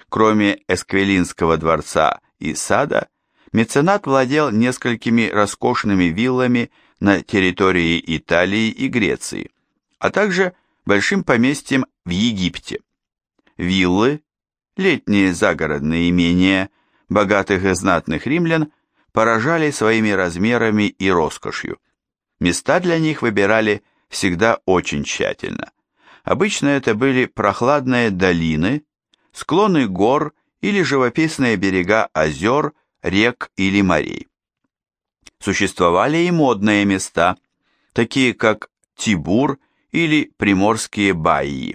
Кроме Эсквилинского дворца и сада, меценат владел несколькими роскошными виллами на территории Италии и Греции, а также большим поместьем в Египте. Виллы, летние загородные имения богатых и знатных римлян, поражали своими размерами и роскошью. Места для них выбирали всегда очень тщательно. Обычно это были прохладные долины, склоны гор или живописные берега озер, рек или морей. Существовали и модные места, такие как Тибур или приморские байи.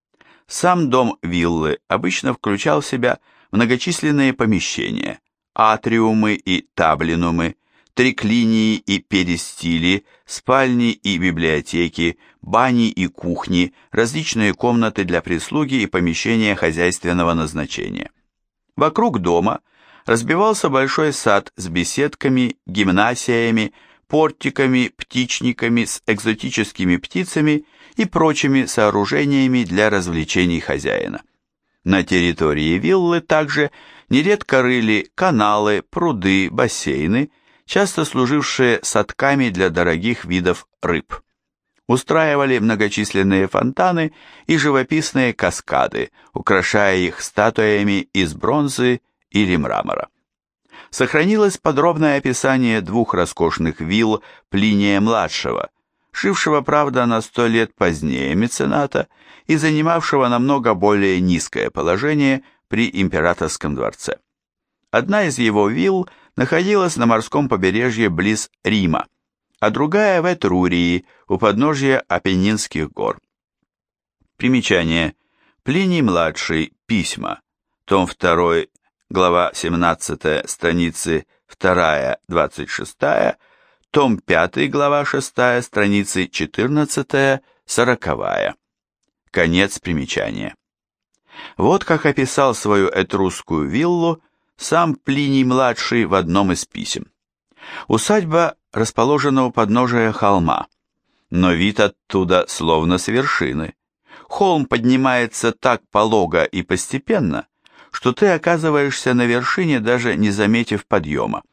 Сам дом виллы обычно включал в себя многочисленные помещения, атриумы и таблинумы, триклинии и перистили, спальни и библиотеки, бани и кухни, различные комнаты для прислуги и помещения хозяйственного назначения. Вокруг дома разбивался большой сад с беседками, гимнасиями, портиками, птичниками с экзотическими птицами и прочими сооружениями для развлечений хозяина. На территории виллы также нередко рыли каналы, пруды, бассейны, часто служившие садками для дорогих видов рыб. Устраивали многочисленные фонтаны и живописные каскады, украшая их статуями из бронзы или мрамора. Сохранилось подробное описание двух роскошных вилл Плиния-младшего, жившего, правда, на 100 лет позднее мецената и занимавшего намного более низкое положение при императорском дворце. Одна из его вилл находилась на морском побережье близ Рима, а другая в Этрурии, у подножья Апеннинских гор. Примечание. Плиний-младший. Письма. Том 2, глава 17, страницы 2-26, том 5, глава 6, страницы 14-40. Конец примечания. Вот как описал свою этрусскую виллу сам Плиний-младший в одном из писем. Усадьба расположена у подножия холма, но вид оттуда словно с вершины. Холм поднимается так полого и постепенно, что ты оказываешься на вершине, даже не заметив подъема.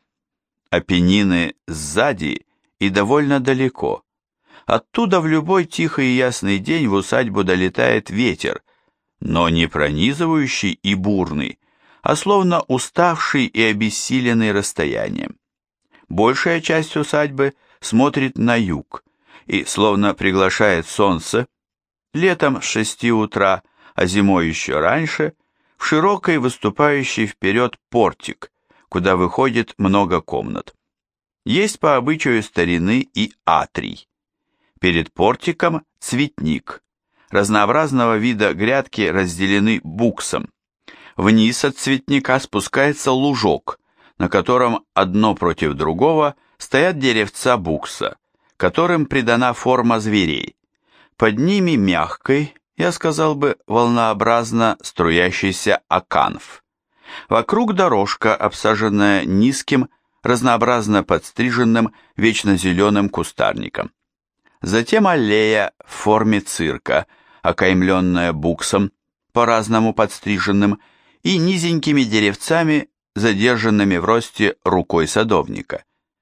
Апеннины сзади и довольно далеко. Оттуда в любой тихий и ясный день в усадьбу долетает ветер, но не пронизывающий и бурный, а словно уставший и обессиленный расстоянием. Большая часть усадьбы смотрит на юг и словно приглашает солнце, летом с 6 утра, а зимой еще раньше, в широкий выступающий вперед портик, куда выходит много комнат. Есть по обычаю старины и атрий. Перед портиком цветник. Разнообразного вида грядки разделены буксом. Вниз от цветника спускается лужок, на котором одно против другого стоят деревца букса, которым придана форма зверей. Под ними мягкий, я сказал бы, волнообразно струящийся аканф. Вокруг дорожка, обсаженная низким, разнообразно подстриженным, вечно зеленым кустарником. Затем аллея в форме цирка, окаймленная буксом, по-разному подстриженным, и низенькими деревцами, задержанными в росте рукой садовника.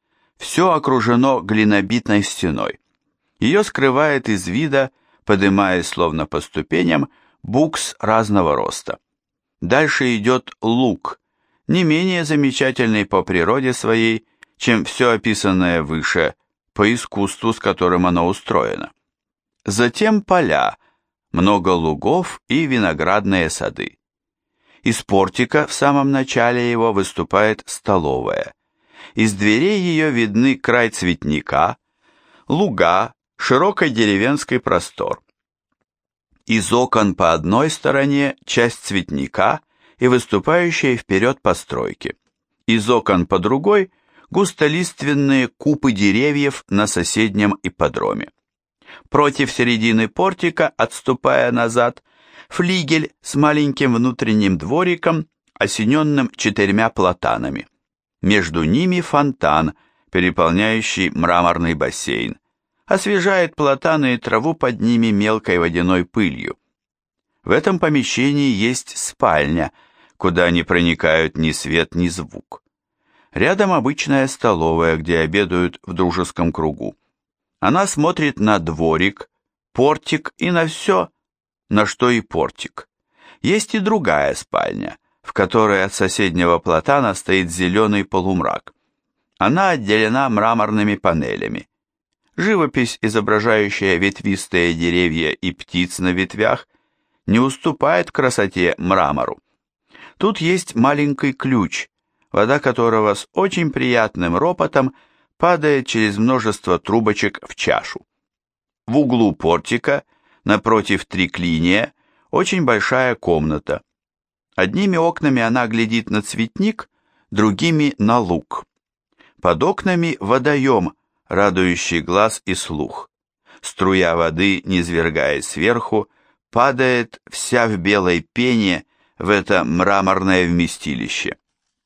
Все окружено глинобитной стеной. Ее скрывает из вида, подымаясь словно по ступеням, букс разного роста. Дальше идет луг, не менее замечательный по природе своей, чем все описанное выше, по искусству, с которым оно устроено. Затем поля, много лугов и виноградные сады. Из портика в самом начале его выступает столовая. Из дверей ее видны край цветника, луга, широкий деревенский простор. Из окон по одной стороне часть цветника и выступающие вперед постройки. Из окон по другой густолиственные купы деревьев на соседнем ипподроме. Против середины портика, отступая назад, флигель с маленьким внутренним двориком, осененным 4 платанами. Между ними фонтан, переполняющий мраморный бассейн, освежает платаны и траву под ними мелкой водяной пылью. В этом помещении есть спальня, куда не проникают ни свет, ни звук. Рядом обычная столовая, где обедают в дружеском кругу. Она смотрит на дворик, портик и на все, на что и портик. Есть и другая спальня, в которой от соседнего платана стоит зеленый полумрак. Она отделена мраморными панелями. Живопись, изображающая ветвистые деревья и птиц на ветвях, не уступает красоте мрамору. Тут есть маленький ключ, вода которого с очень приятным ропотом падает через множество трубочек в чашу. В углу портика, напротив триклиния, очень большая комната. Одними окнами она глядит на цветник, другими на луг. Под окнами водоем, радующий глаз и слух. Струя воды, низвергаясь сверху, падает вся в белой пене в это мраморное вместилище.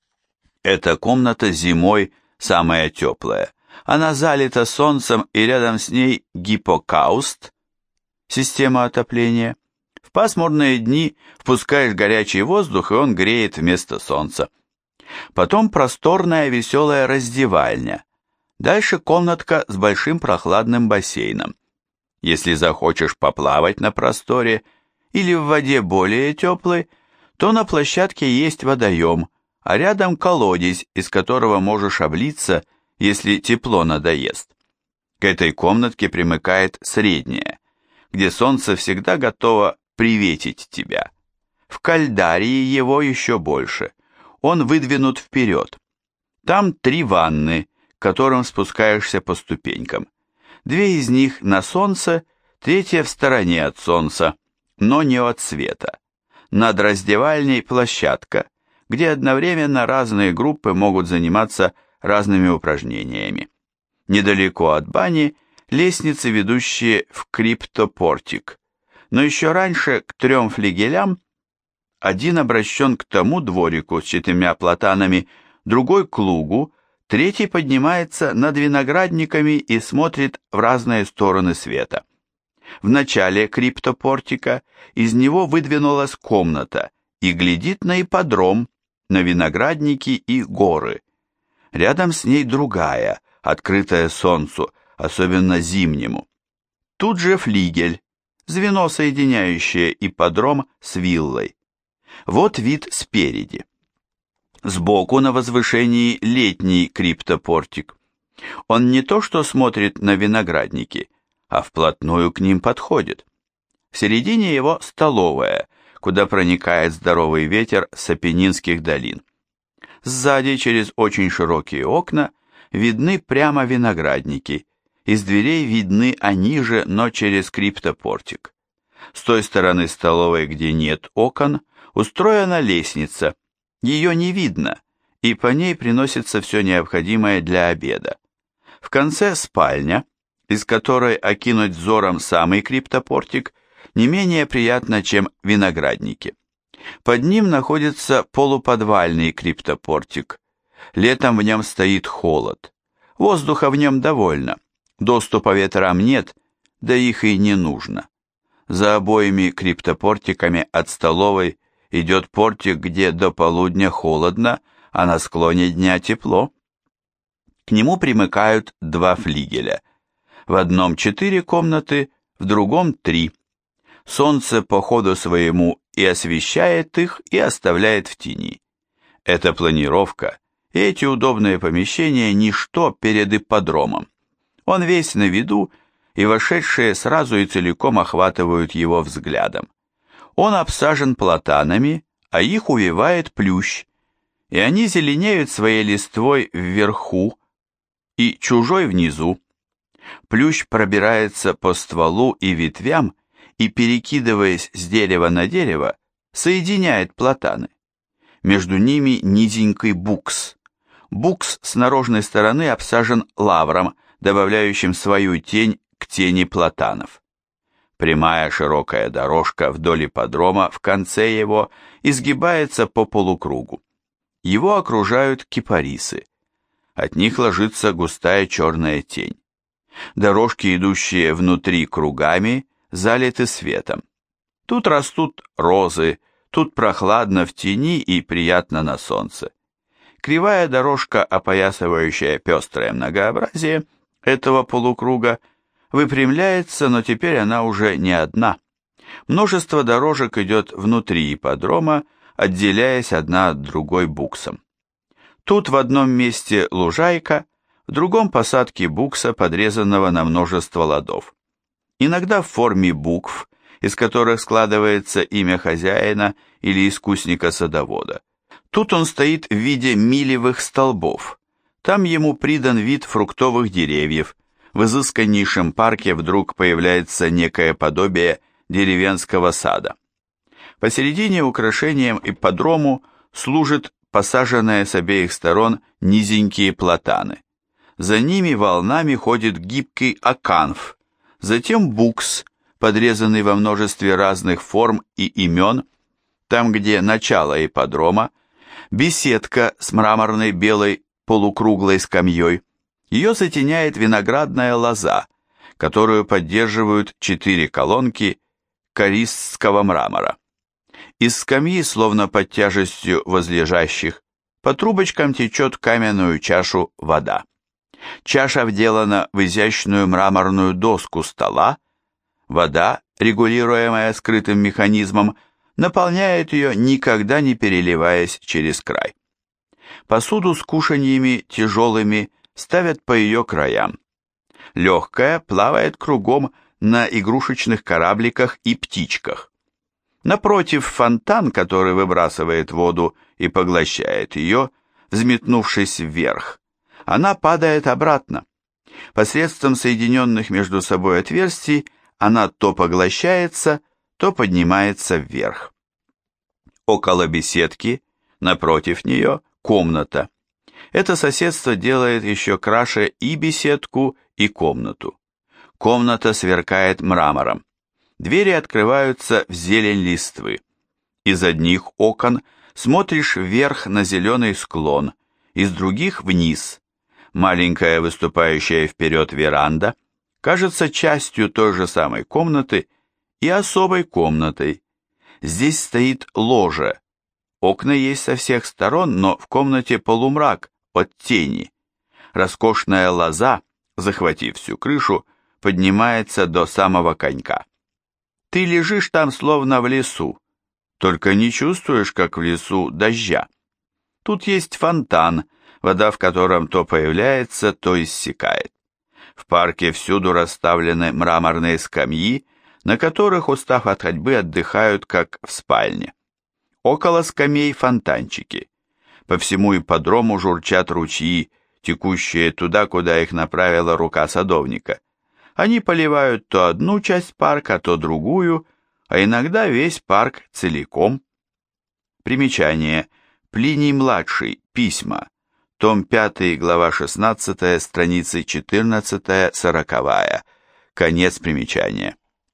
Эта комната зимой самая теплая. Она залита солнцем, и рядом с ней гипокауст, система отопления. В пасмурные дни впускаешь горячий воздух, и он греет вместо солнца. Потом просторная веселая раздевальня. Дальше комнатка с большим прохладным бассейном. Если захочешь поплавать на просторе или в воде более теплой, то на площадке есть водоем, а рядом колодец, из которого можешь облиться, если тепло надоест. К этой комнатке примыкает средняя, где солнце всегда готово приветить тебя. В кальдарии его еще больше. Он выдвинут вперед. Там 3 ванны, к которым спускаешься по ступенькам. 2 из них на солнце, 3 в стороне от солнца, но не от света. Над раздевальней площадка, где одновременно разные группы могут заниматься разными упражнениями. Недалеко от бани лестницы, ведущие в криптопортик, но еще раньше к 3 флигелям. Один обращен к тому дворику с 4 платанами, другой к лугу, 3 поднимается над виноградниками и смотрит в разные стороны света. В начале криптопортика из него выдвинулась комната и глядит на ипподром, на виноградники и горы. Рядом с ней другая, открытая солнцу, особенно зимнему. Тут же флигель, звено, соединяющее ипподром с виллой. Вот вид спереди. Сбоку на возвышении летний криптопортик. Он не то что смотрит на виноградники, а вплотную к ним подходит. В середине его столовая, куда проникает здоровый ветер с Апеннинских долин. Сзади, через очень широкие окна, видны прямо виноградники, из дверей видны они же, но через криптопортик. С той стороны столовой, где нет окон, устроена лестница, ее не видно, и по ней приносится все необходимое для обеда. В конце спальня, из которой окинуть взором самый криптопортик, не менее приятно, чем виноградники. Под ним находится полуподвальный криптопортик. Летом в нем стоит холод. Воздуха в нем довольно, доступа ветрам нет, да их и не нужно. За обоими криптопортиками от столовой идет портик, где до полудня холодно, а на склоне дня тепло. К нему примыкают 2 флигеля. В одном 4 комнаты, в другом 3. Солнце по ходу своему и освещает их, и оставляет в тени. Эта планировка и эти удобные помещения – ничто перед ипподромом. Он весь на виду, и вошедшие сразу и целиком охватывают его взглядом. Он обсажен платанами, а их увивает плющ, и они зеленеют своей листвой вверху и чужой внизу. Плющ пробирается по стволу и ветвям и, перекидываясь с дерева на дерево, соединяет платаны. Между ними низенький букс. Букс с наружной стороны обсажен лавром, добавляющим свою тень к тени платанов. Прямая широкая дорожка вдоль ипподрома в конце его изгибается по полукругу. Его окружают кипарисы. От них ложится густая черная тень. Дорожки, идущие внутри кругами, залиты светом. Тут растут розы, Тут прохладно в тени и приятно на солнце. Кривая дорожка, опоясывающая пестрое многообразие этого полукруга, выпрямляется, но теперь она уже не одна. Множество дорожек идет внутри ипподрома, отделяясь одна от другой буксом. Тут в одном месте лужайка, в другом посадки букса, подрезанного на множество ладов. Иногда в форме букв, из которых складывается имя хозяина или искусника-садовода. Тут он стоит в виде милевых столбов. Там ему придан вид фруктовых деревьев. В изысканнейшем парке вдруг появляется некое подобие деревенского сада. Посередине украшением ипподрому служат посаженные с обеих сторон низенькие платаны. За ними волнами ходит гибкий аканф, затем букс, подрезанный во множестве разных форм и имен, там, где начало ипподрома, беседка с мраморной белой полукруглой скамьей. Ее затеняет виноградная лоза, которую поддерживают 4 колонки користского мрамора. Из скамьи, словно под тяжестью возлежащих, по трубочкам течет каменную чашу вода. Чаша вделана в изящную мраморную доску стола. Вода, регулируемая скрытым механизмом, наполняет ее, никогда не переливаясь через край. Посуду с кушаньями тяжелыми ставят по ее краям. Легкая плавает кругом на игрушечных корабликах и птичках. Напротив фонтан, который выбрасывает воду и поглощает ее, взметнувшись вверх. Она падает обратно. Посредством соединенных между собой отверстий она то поглощается, то поднимается вверх. Около беседки, напротив нее, комната. Это соседство делает еще краше и беседку, и комнату. Комната сверкает мрамором. Двери открываются в зелень листвы. Из одних окон смотришь вверх на зеленый склон, из других вниз. Маленькая выступающая вперед веранда кажется частью той же самой комнаты и особой комнатой. Здесь стоит ложе. Окна есть со всех сторон, но в комнате полумрак от тени. Роскошная лоза, захватив всю крышу, поднимается до самого конька. Ты лежишь там словно в лесу, только не чувствуешь, как в лесу, дождя. Тут есть фонтан, вода в котором то появляется, то иссякает. В парке всюду расставлены мраморные скамьи, на которых, устав от ходьбы, отдыхают, как в спальне. Около скамей фонтанчики. По всему ипподрому журчат ручьи, текущие туда, куда их направила рука садовника. Они поливают то одну часть парка, то другую, а иногда весь парк целиком. Примечание. Плиний-младший. Письма. Том 5, глава 16, страницы 14-40. Конец примечания.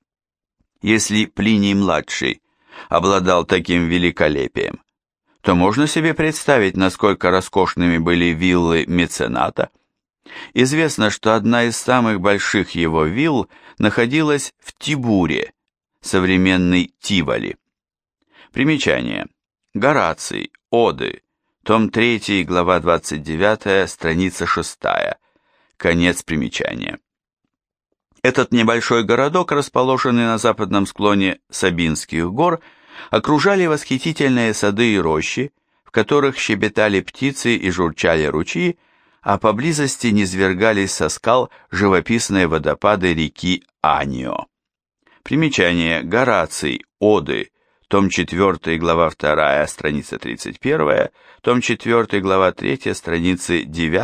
Если Плиний-младший обладал таким великолепием, то можно себе представить, насколько роскошными были виллы мецената. Известно, что одна из самых больших его вилл находилась в Тибуре, современный Тиволи. Примечание. Гораций, Оды, том 3, глава 29, страница 6. Конец примечания. Этот небольшой городок, расположенный на западном склоне Сабинских гор, окружали восхитительные сады и рощи, в которых щебетали птицы и журчали ручьи, а поблизости низвергались со скал живописные водопады реки Анио. Примечание. Гораций, Оды, том 4, глава 2, страница 31, том 4, глава 3, страницы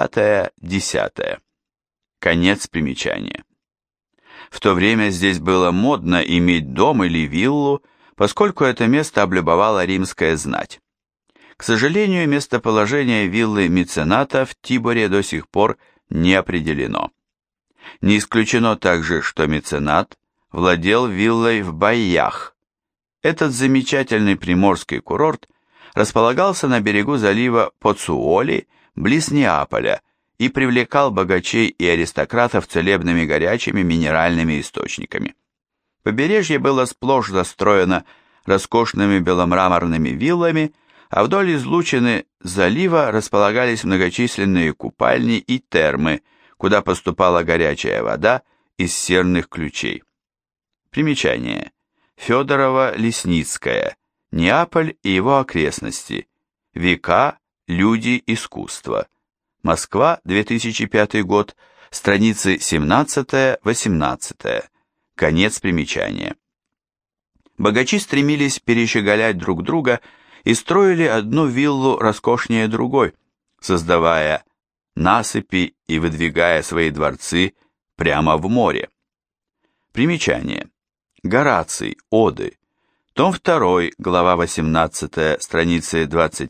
9-10. Конец примечания. В то время здесь было модно иметь дом или виллу, поскольку это место облюбовала римская знать. К сожалению, местоположение виллы мецената в Тибуре до сих пор не определено. Не исключено также, что меценат владел виллой в Байях. Этот замечательный приморский курорт располагался на берегу залива Поцуоли, близ Неаполя, и привлекал богачей и аристократов целебными горячими минеральными источниками. Побережье было сплошь застроено роскошными беломраморными виллами, а вдоль излучины залива располагались многочисленные купальни и термы, куда поступала горячая вода из серных ключей. Примечание. Федорова-Лесницкая. Неаполь и его окрестности. Века, люди, искусство. Москва, 2005 год, страницы 17-18. Конец примечания. Богачи стремились перещеголять друг друга и строили одну виллу роскошнее другой, создавая насыпи и выдвигая свои дворцы прямо в море. Примечание. Гораций, Оды. Том 2, глава 18, страницы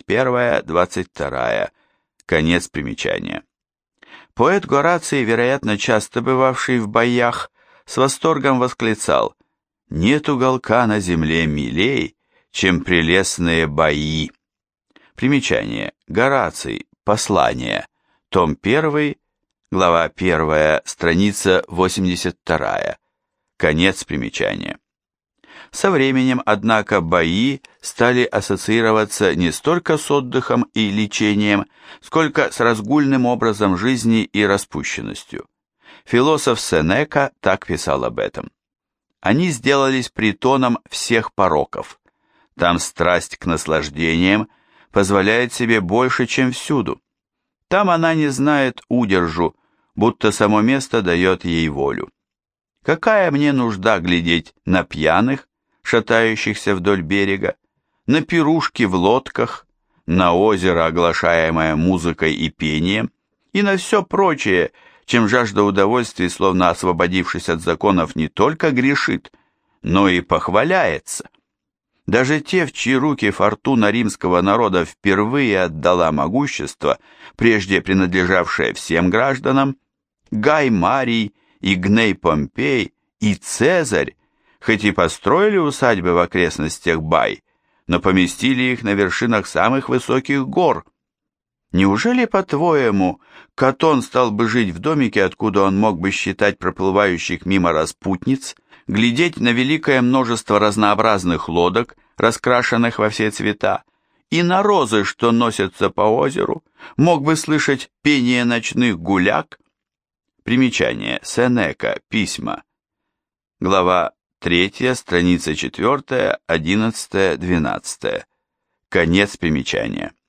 21-22. Конец примечания. Поэт Гораций, вероятно, часто бывавший в боях, с восторгом восклицал: «Нет уголка на земле милей, чем прелестные бои». Примечание. Гораций. Послание. Том 1, глава 1, страница 82. Конец примечания. Со временем, однако, бои стали ассоциироваться не столько с отдыхом и лечением, сколько с разгульным образом жизни и распущенностью. Философ Сенека так писал об этом. Они сделались притоном всех пороков. Там страсть к наслаждениям позволяет себе больше, чем всюду. Там она не знает удержу, будто само место дает ей волю. Какая мне нужда глядеть на пьяных, шатающихся вдоль берега, на пирушки в лодках, на озеро, оглашаемое музыкой и пением, и на все прочее, чем жажда удовольствий, словно освободившись от законов, не только грешит, но и похваляется. Даже те, в чьи руки фортуна римского народа впервые отдала могущество, прежде принадлежавшее всем гражданам, Гай Марий и Гней Помпей и Цезарь, хоть и построили усадьбы в окрестностях Бай, но поместили их на вершинах самых высоких гор. Неужели, по-твоему, Катон стал бы жить в домике, откуда он мог бы считать проплывающих мимо распутниц, глядеть на великое множество разнообразных лодок, раскрашенных во все цвета, и на розы, что носятся по озеру, мог бы слышать пение ночных гуляк? Примечание. Сенека. Письма. Глава 3, страница 4, 11, 12. Конец примечания.